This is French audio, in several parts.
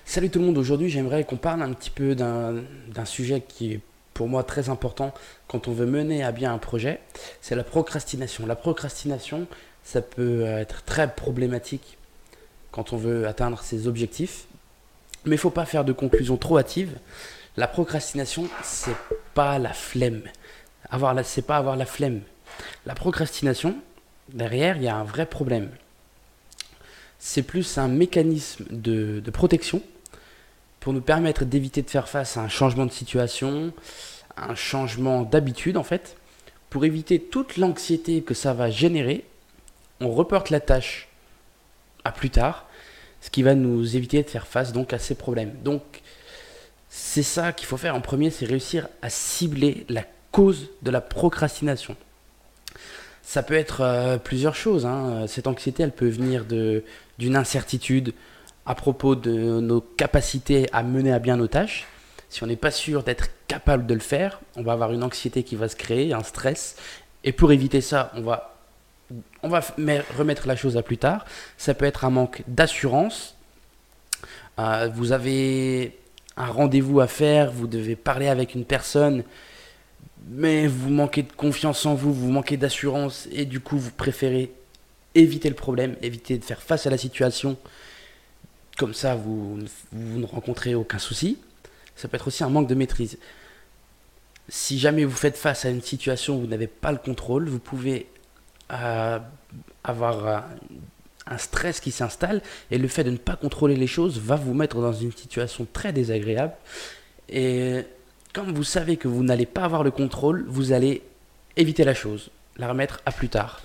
Salut tout le monde, aujourd'hui j'aimerais qu'on parle un petit peu d'un sujet qui est pour moi très important quand on veut mener à bien un projet, c'est la procrastination. La procrastination, ça peut être très problématique quand on veut atteindre ses objectifs, mais il ne faut pas faire de conclusions trop hâtives. La procrastination, c'est pas la flemme. C'est pas avoir la flemme. La procrastination, derrière, il y a un vrai problème. C'est plus un mécanisme de protection pour nous permettre d'éviter de faire face à un changement de situation, un changement d'habitude en fait. Pour éviter toute l'anxiété que ça va générer, on reporte la tâche à plus tard, ce qui va nous éviter de faire face donc à ces problèmes. Donc c'est ça qu'il faut faire en premier, c'est réussir à cibler la cause de la procrastination. Ça peut être plusieurs choses, hein. Cette anxiété, elle peut venir d'une incertitude à propos de nos capacités à mener à bien nos tâches. Si on n'est pas sûr d'être capable de le faire, on va avoir une anxiété qui va se créer, un stress. Et pour éviter ça, on va remettre la chose à plus tard. Ça peut être un manque d'assurance. Vous avez un rendez-vous à faire, vous devez parler avec une personne, mais vous manquez de confiance en vous, vous manquez d'assurance, et du coup vous préférez éviter le problème, éviter de faire face à la situation. Comme ça, vous ne rencontrez aucun souci. Ça peut être aussi un manque de maîtrise. Si jamais vous faites face à une situation où vous n'avez pas le contrôle, vous pouvez euh, avoir un stress qui s'installe, et le fait de ne pas contrôler les choses va vous mettre dans une situation très désagréable. Et comme vous savez que vous n'allez pas avoir le contrôle, vous allez éviter la chose, la remettre à plus tard.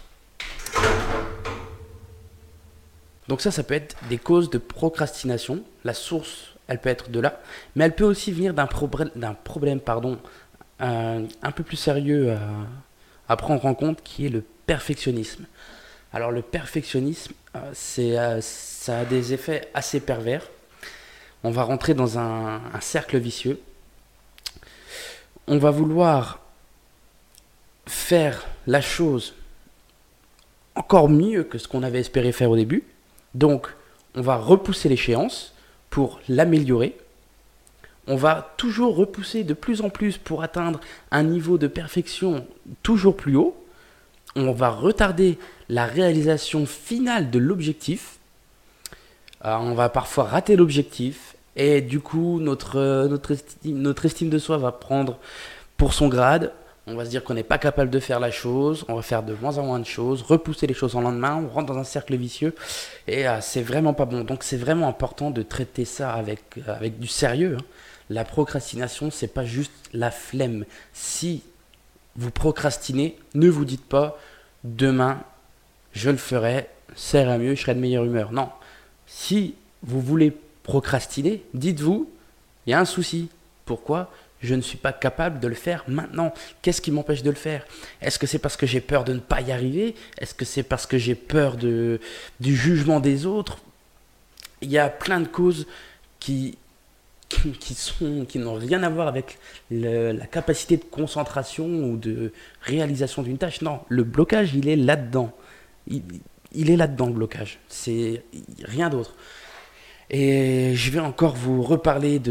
Donc ça peut être des causes de procrastination. La source, elle peut être de là, mais elle peut aussi venir d'un problème un peu plus sérieux à prendre en compte, qui est le perfectionnisme. Alors le perfectionnisme, ça a des effets assez pervers. On va rentrer dans un cercle vicieux. On va vouloir faire la chose encore mieux que ce qu'on avait espéré faire au début. Donc, on va repousser l'échéance pour l'améliorer. On va toujours repousser de plus en plus pour atteindre un niveau de perfection toujours plus haut. On va retarder la réalisation finale de l'objectif. On va parfois rater l'objectif. Et du coup, notre estime de soi va prendre pour son grade. On va se dire qu'on n'est pas capable de faire la chose, on va faire de moins en moins de choses, repousser les choses en lendemain, on rentre dans un cercle vicieux, et c'est vraiment pas bon. Donc c'est vraiment important de traiter ça avec du sérieux, hein. La procrastination, c'est pas juste la flemme. Si vous procrastinez, ne vous dites pas demain je le ferai, ça ira mieux, je serai de meilleure humeur. Non. Si vous voulez procrastiner, dites-vous, il y a un souci. Pourquoi ? Je ne suis pas capable de le faire maintenant. Qu'est-ce qui m'empêche de le faire ? Est-ce que c'est parce que j'ai peur de ne pas y arriver ? Est-ce que c'est parce que j'ai peur du jugement des autres ? Il y a plein de causes qui n'ont rien à voir avec la capacité de concentration ou de réalisation d'une tâche. Non, le blocage, il est là-dedans. Il, il est là-dedans, le blocage. C'est rien d'autre. Et je vais encore vous reparler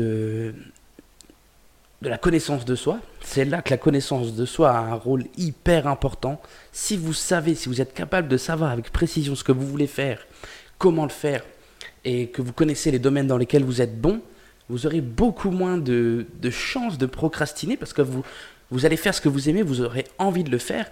de la connaissance de soi. C'est là que la connaissance de soi a un rôle hyper important. Si vous savez, si vous êtes capable de savoir avec précision ce que vous voulez faire, comment le faire, et que vous connaissez les domaines dans lesquels vous êtes bon, vous aurez beaucoup moins de chances de procrastiner, parce que vous allez faire ce que vous aimez, vous aurez envie de le faire.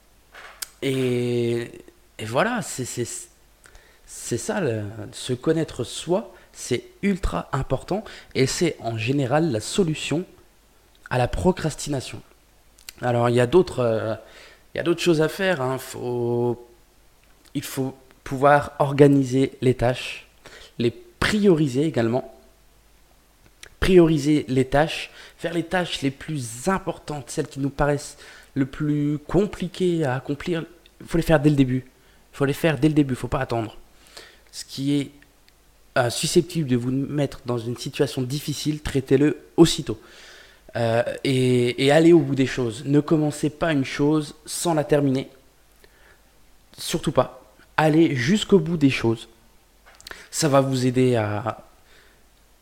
Et, et voilà, c'est ça, se connaître soi, c'est ultra important, et c'est en général la solution à la procrastination. Alors il y a d'autres choses à faire, hein. Il faut pouvoir organiser les tâches, les prioriser également. Prioriser les tâches, faire les tâches les plus importantes, celles qui nous paraissent le plus compliquées à accomplir. Il faut les faire dès le début. Il faut les faire dès le début, il ne faut pas attendre. Ce qui est susceptible de vous mettre dans une situation difficile, traitez-le aussitôt. Et allez au bout des choses. Ne commencez pas une chose sans la terminer. Surtout pas. Allez jusqu'au bout des choses. Ça va vous aider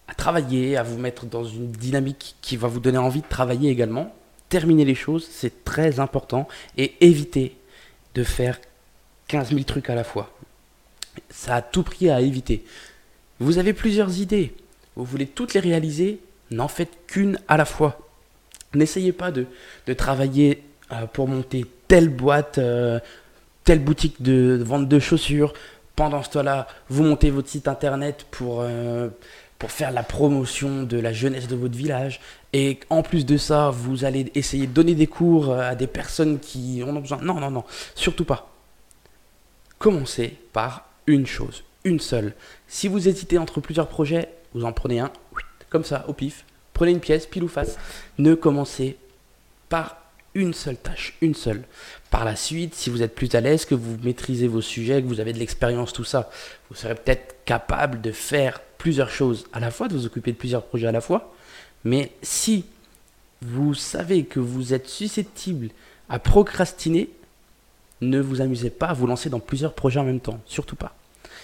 à travailler, à vous mettre dans une dynamique qui va vous donner envie de travailler également. Terminer les choses, c'est très important et éviter de faire 15 000 trucs à la fois. Ça a tout prix à éviter. Vous avez plusieurs idées, vous voulez toutes les réaliser, n'en faites qu'une à la fois. N'essayez pas de travailler pour monter telle boîte, telle boutique de vente de chaussures. Pendant ce temps-là, vous montez votre site internet pour faire la promotion de la jeunesse de votre village. Et en plus de ça, vous allez essayer de donner des cours à des personnes qui en ont besoin. Non, non, non, surtout pas. Commencez par une chose, une seule. Si vous hésitez entre plusieurs projets, vous en prenez un, comme ça, au pif. Prenez une pièce, pile ou face. Ne commencez par une seule tâche, une seule. Par la suite, si vous êtes plus à l'aise, que vous maîtrisez vos sujets, que vous avez de l'expérience, tout ça, vous serez peut-être capable de faire plusieurs choses à la fois, de vous occuper de plusieurs projets à la fois. Mais si vous savez que vous êtes susceptible à procrastiner, ne vous amusez pas à vous lancer dans plusieurs projets en même temps, surtout pas.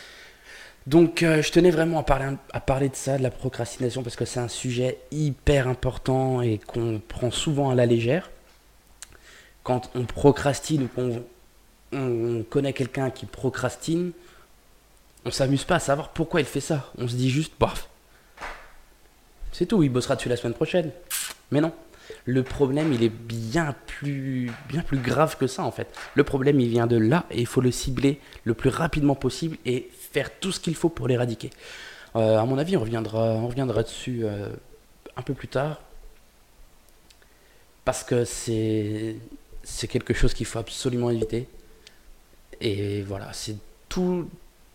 Donc je tenais vraiment à parler de ça, de la procrastination, parce que c'est un sujet hyper important et qu'on prend souvent à la légère. Quand on procrastine ou qu'on connaît quelqu'un qui procrastine, on s'amuse pas à savoir pourquoi il fait ça. On se dit juste, bof, c'est tout, il bossera dessus la semaine prochaine. Mais non, le problème il est bien plus grave que ça en fait. Le problème il vient de là et il faut le cibler le plus rapidement possible et faire tout ce qu'il faut pour l'éradiquer. À mon avis, on reviendra dessus un peu plus tard parce que c'est quelque chose qu'il faut absolument éviter. Et voilà, c'est tout,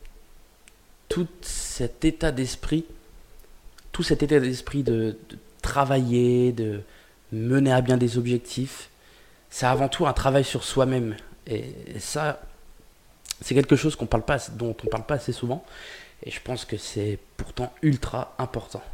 tout cet état d'esprit, tout cet état d'esprit de travailler, de mener à bien des objectifs, c'est avant tout un travail sur soi-même. Et ça, c'est quelque chose dont on parle pas assez souvent. Et je pense que c'est pourtant ultra important.